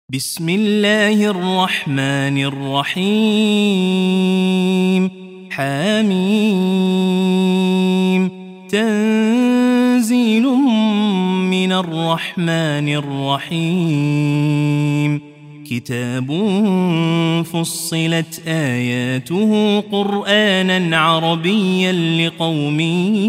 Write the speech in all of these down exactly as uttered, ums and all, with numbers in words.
بسم الله الرحمن الرحيم حميم تنزيل من الرحمن الرحيم كتاب فصلت آياته قرآنا عربيا لقوم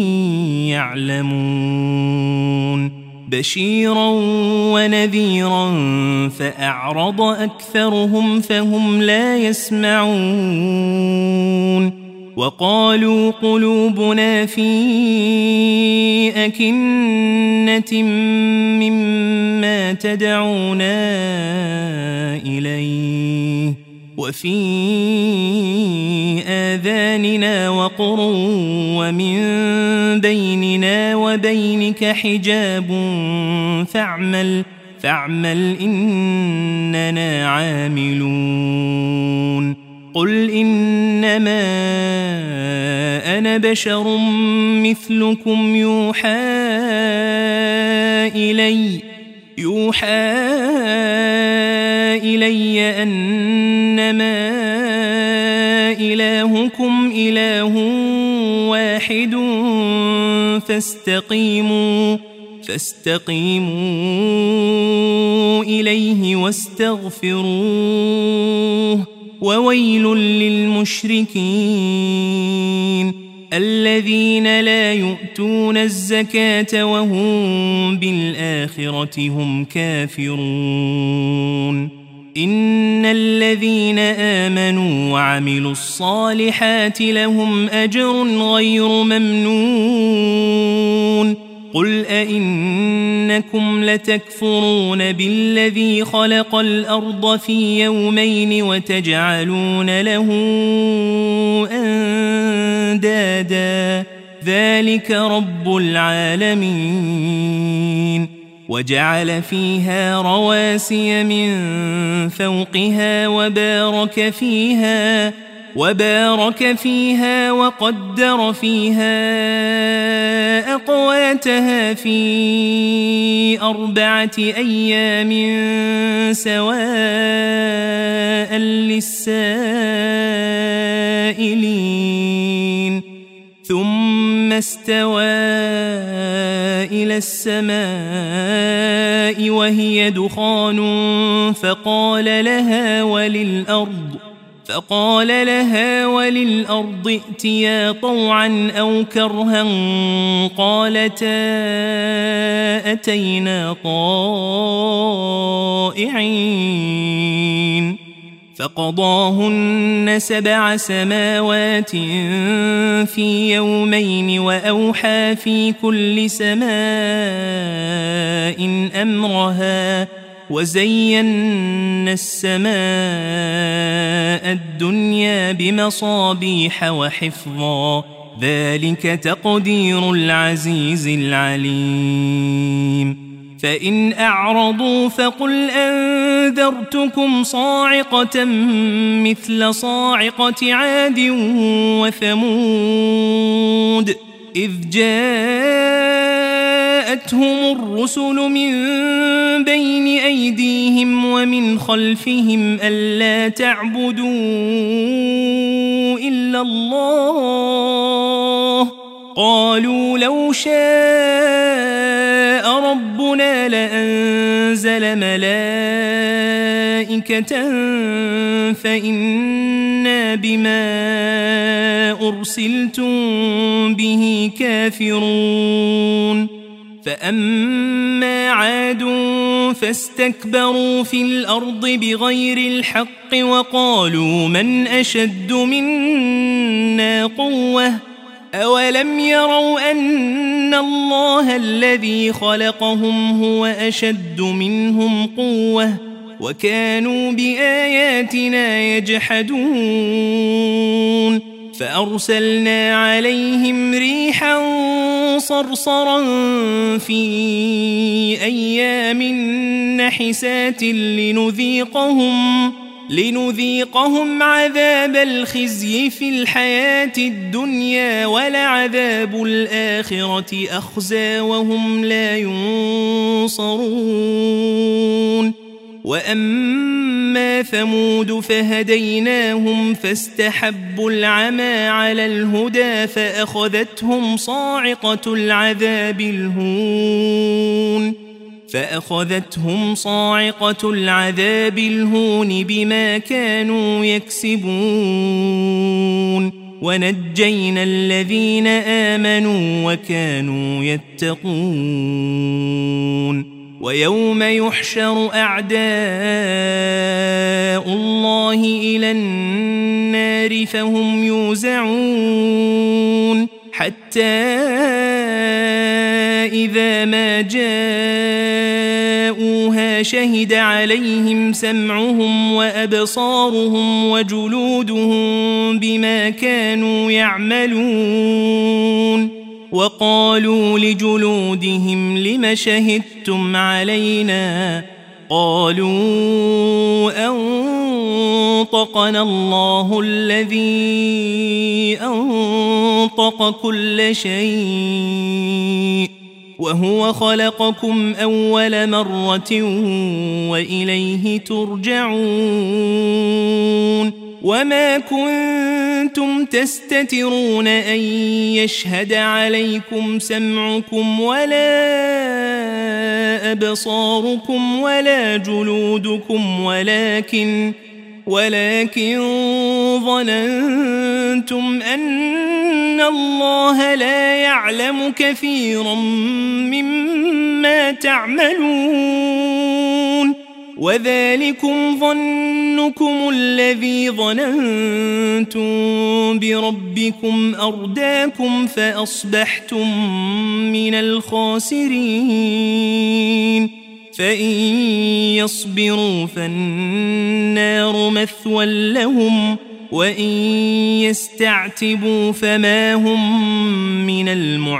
يعلمون بشيرا ونذيرا فأعرض أكثرهم فهم لا يسمعون وقالوا قلوبنا في أكنة مما تدعونا إليه وفي آذاننا وقر ومن بيننا وبينك حجاب فاعمل فاعمل إننا عاملون قل إنما أنا بشر مثلكم يوحى إلي يوحى إلي أنما إلهكم إله واحد فاستقيموا فاستقيموا إليه واستغفروه وويل للمشركين الذين لا يؤتون الزكاة وهم بالآخرة هم كافرون إن الذين آمنوا وعملوا الصالحات لهم أجر غير ممنون قل أئنكم لتكفرون بالذي خلق الأرض في يومين وتجعلون له أندادا ذلك رب العالمين وجعل فيها رواسي من فوقها وبارك فيها وبارك فيها وقدر فيها أقواتها في أربعة أيام سواء للسائلين ثم استوى إلى السماء وهي دخان فقال لها وللأرض فقال لها وللأرض ائتيا طوعا أو كرها قالتا أتينا طائعين فقضاهن سبع سماوات في يومين وأوحى في كل سماء أمرها وزينا السماء الدنيا بمصابيح وحفظا ذلك تقدير العزيز العليم فإن أعرضوا فقل أنذرتكم صاعقة مثل صاعقة عاد وثمود إذ جاءتهم الرسل من بين أيديهم ومن خلفهم ألا تعبدوا إلا الله قالوا لو شاء ربنا لأنزل ملائكة فإنا بما أرسلتم به كافرون فأما عاد فاستكبروا في الأرض بغير الحق وقالوا من أشد منا قوة أولم يروا أن الله الذي خلقهم هو أشد منهم قوة وكانوا بآياتنا يجحدون فأرسلنا عليهم ريحا صرصرا في أيام نحسات لنذيقهم لنذيقهم عذاب الخزي في الحياة الدنيا ولعذاب الآخرة أخزى وهم لا ينصرون وأما ثمود فهديناهم فاستحبوا العمى على الهدى فأخذتهم صاعقة العذاب الهون فأخذتهم صاعقة العذاب الهون بما كانوا يكسبون ونجينا الذين آمنوا وكانوا يتقون ويوم يحشر أعداء الله إلى النار فهم يوزعون حتى إذا ما جاءوها شهد عليهم سمعهم وأبصارهم وجلودهم بما كانوا يعملون وقالوا لجلودهم لم شهدتم علينا قالوا أنطقنا الله الذي أنطق كل شيء وهو خلقكم أول مرة وإليه ترجعون وما كنتم تستترون أن يشهد عليكم سمعكم ولا أبصاركم ولا جلودكم ولكن ولكن ظننتم أن الله لا يعلم كثيرا مما تعملون وذلكم ظنكم الذي ظننتم بربكم أرداكم فأصبحتم من الخاسرين فإن يصبروا فالنار مثوى لهم وإن يستعتبوا فما هم من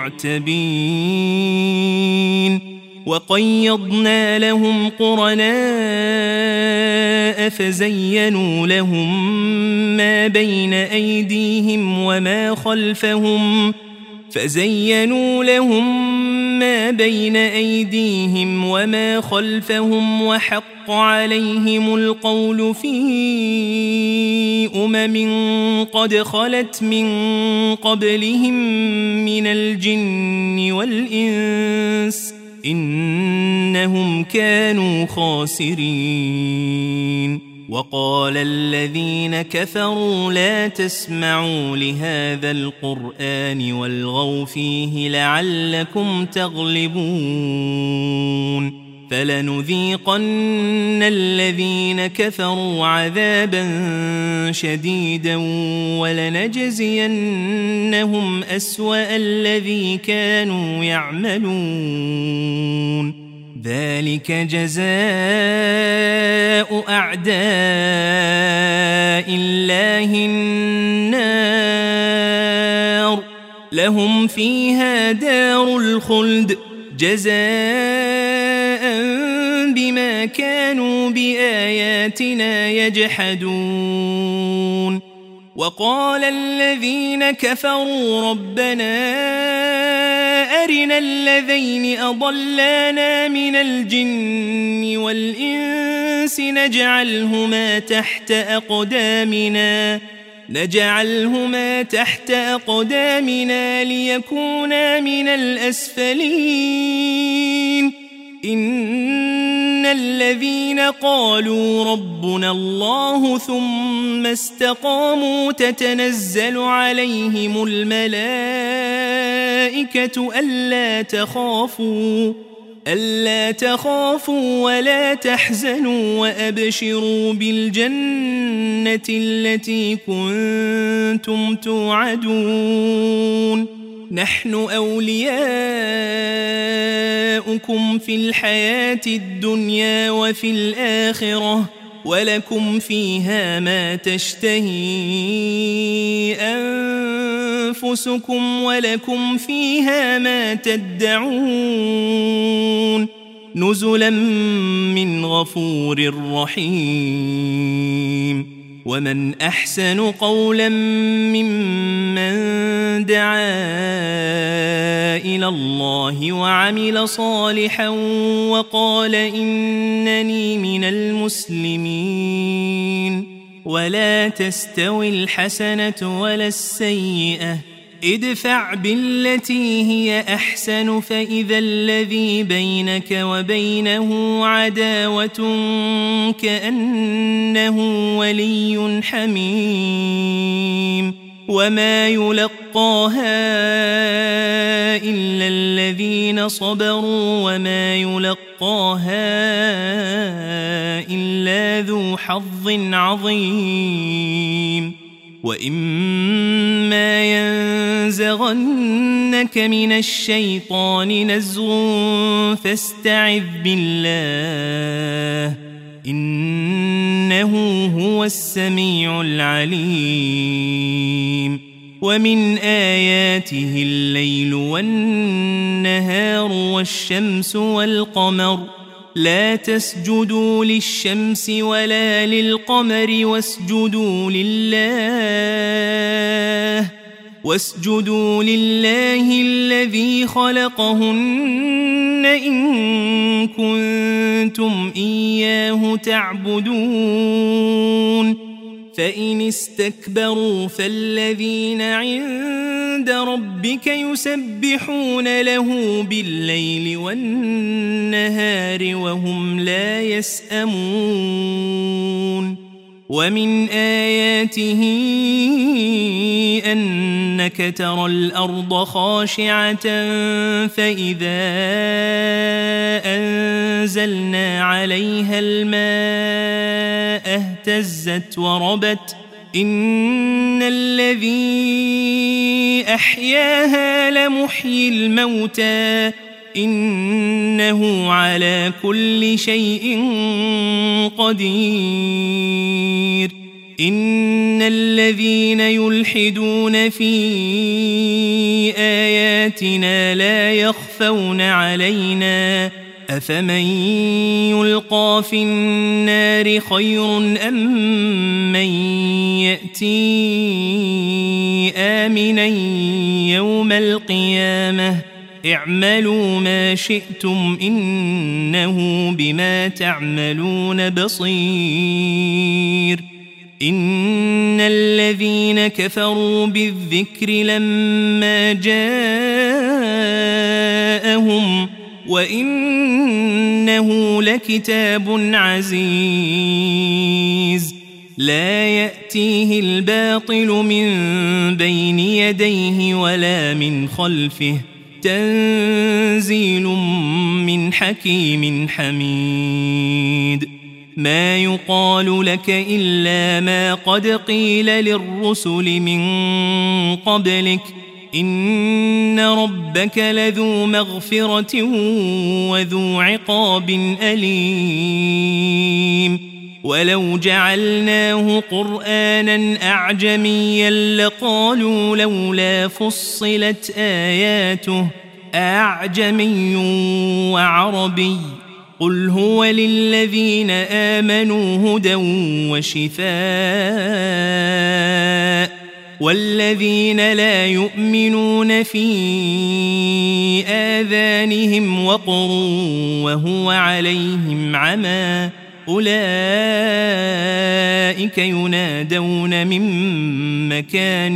المعتبين وقيضنا لهم قرناء فزينوا لهم ما بين أيديهم وما خلفهم فزينوا لهم ما بين أيديهم وما خلفهم وحق عليهم القول في أمم قد خلت من قبلهم من الجن والإنس إنهم كانوا خاسرين وقال الذين كفروا لا تسمعوا لهذا القرآن والغوا فيه لعلكم تغلبون فلنذيقن الذين كفروا عذابا شديدا ولنجزينهم أسوأ الذي كانوا يعملون ذلك جزاء أعداء الله النار لهم فيها دار الخلد جزاء بما كانوا بآياتنا يجحدون وقال الذين كفروا ربنا أرنا الذين أضلانا من الجن والإنس نجعلهما تحت أقدامنا نجعلهما تحت أقدامنا ليكونا من الأسفلين إن الذين قالوا ربنا الله ثم استقاموا تتنزل عليهم الملائكة ألا تخافوا ألا تخافوا ولا تحزنوا وأبشروا بالجنة التي كنتم توعدون نحن أولياؤكم في الحياة الدنيا وفي الآخرة ولكم فيها ما تشتهي أنفسكم ولكم فيها ما تدعون نزلا من غفور رحيم ومن أحسن قولا ممن دعا إلى الله وعمل صالحا وقال إنني من المسلمين ولا تستوي الحسنة ولا السيئة ادفع بالتي هي أحسن فإذا الذي بينك وبينه عداوة كأنه ولي حميم وما يلقاها إلا الذين صبروا وما يلقاها إلا ذو حظ عظيم وإما ينزغنك من الشيطان نزغ فاستعذ بالله إنه هو السميع العليم ومن آياته الليل والنهار والشمس والقمر لا تسجدوا للشمس ولا للقمر واسجدوا لله واسجدوا لله الذي خلقهن إن كنتم إياه تعبدون فإن استكبروا فالذين عند ربك يسبحون له بالليل والنهار وهم لا يسأمون ومن آياته أنك ترى الأرض خاشعة فإذا أنزلنا عليها الماء اهتزت وربت إن الذي أحياها لمحيي الموتى إنه على كل شيء قدير إن الذين يلحدون في آياتنا لا يخفون علينا أفمن يلقى في النار خير أم من يأتي آمنا يوم القيامة اعملوا ما شئتم إنه بما تعملون بصير إن الذين كفروا بالذكر لما جاءهم وإنه لكتاب عزيز لا يأتيه الباطل من بين يديه ولا من خلفه تنزيل من حكيم حميد ما يقال لك إلا ما قد قيل للرسل من قبلك إن ربك لذو مغفرة وذو عقاب أليم ولو جعلناه قرآنا أعجميا لقالوا لولا فصلت آياته أعجمي وعربي قل هو للذين آمنوا هدى وشفاء والذين لا يؤمنون في آذانهم وقر وهو عليهم عمى أولئك ينادون من مكان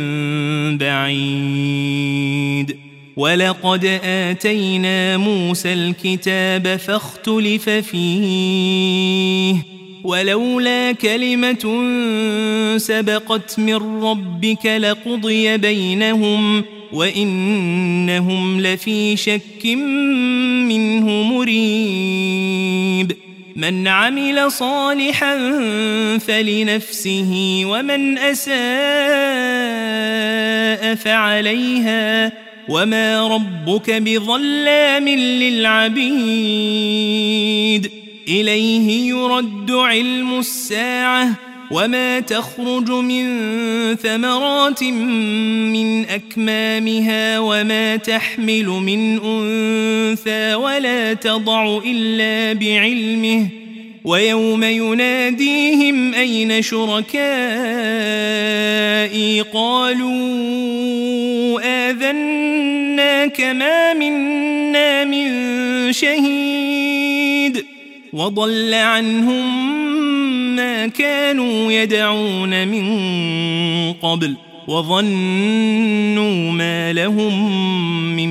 بعيد ولقد آتينا موسى الكتاب فاختلف فيه ولولا كلمة سبقت من ربك لقضي بينهم وإنهم لفي شك منه مريب من عمل صالحا فلنفسه ومن أساء فعليها وما ربك بظلام للعبيد إليه يرد علم الساعة وما تخرج من ثمرات من أكمامها وما تحمل من أنثى ولا تضع إلا بعلمه ويوم يناديهم أين شركائي قالوا آذناك ما منا من شهيد وضل عنهم ما كانوا يدعون من قبل وظنوا ما لهم من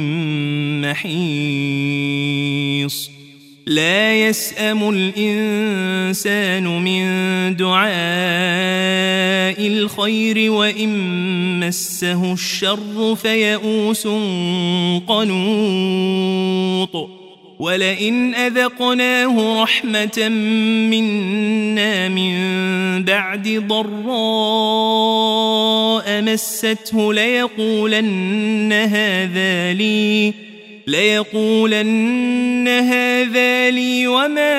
محيص لا يسأم الإنسان من دعاء الخير وإن مسه الشر فيئوس قنوط ولئن أذقناه رحمة منا من بعد ضراء مسته ليقولن هذا لي ليقولن هذا لي وما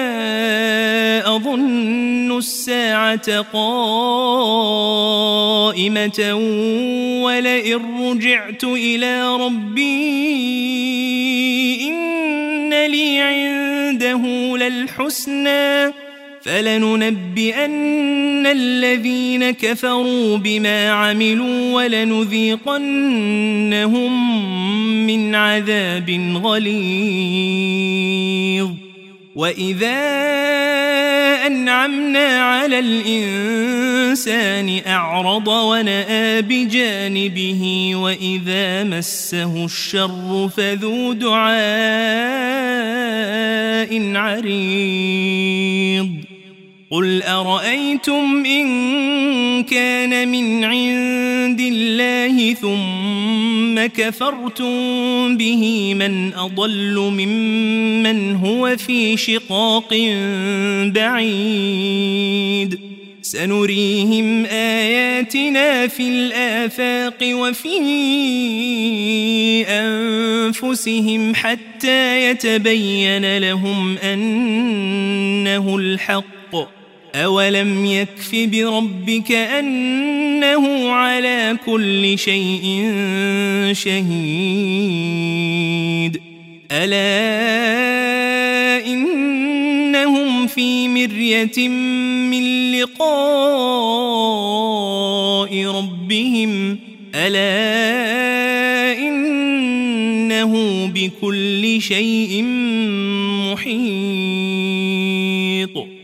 أظن الساعة قائمة ولئن رجعت إلى ربي إن لي عنده للحسنى فلننبئن الذين كفروا بما عملوا ولنذيقنهم من عذاب غليظ وإذا أنعمنا على الإنسان أعرض ونأى بجانبه وإذا مسه الشر فذو دعاء عريض قل أرأيتم إن كان من عند الله ثم كفرتم به من أضل ممن هو في شقاق بعيد سنريهم آياتنا في الآفاق وفي أنفسهم حتى يتبين لهم أنه الحق أولم يكف بربك أنه على كل شيء شهيد ألا إنهم في مرية من لقاء ربهم ألا إنه بكل شيء محيط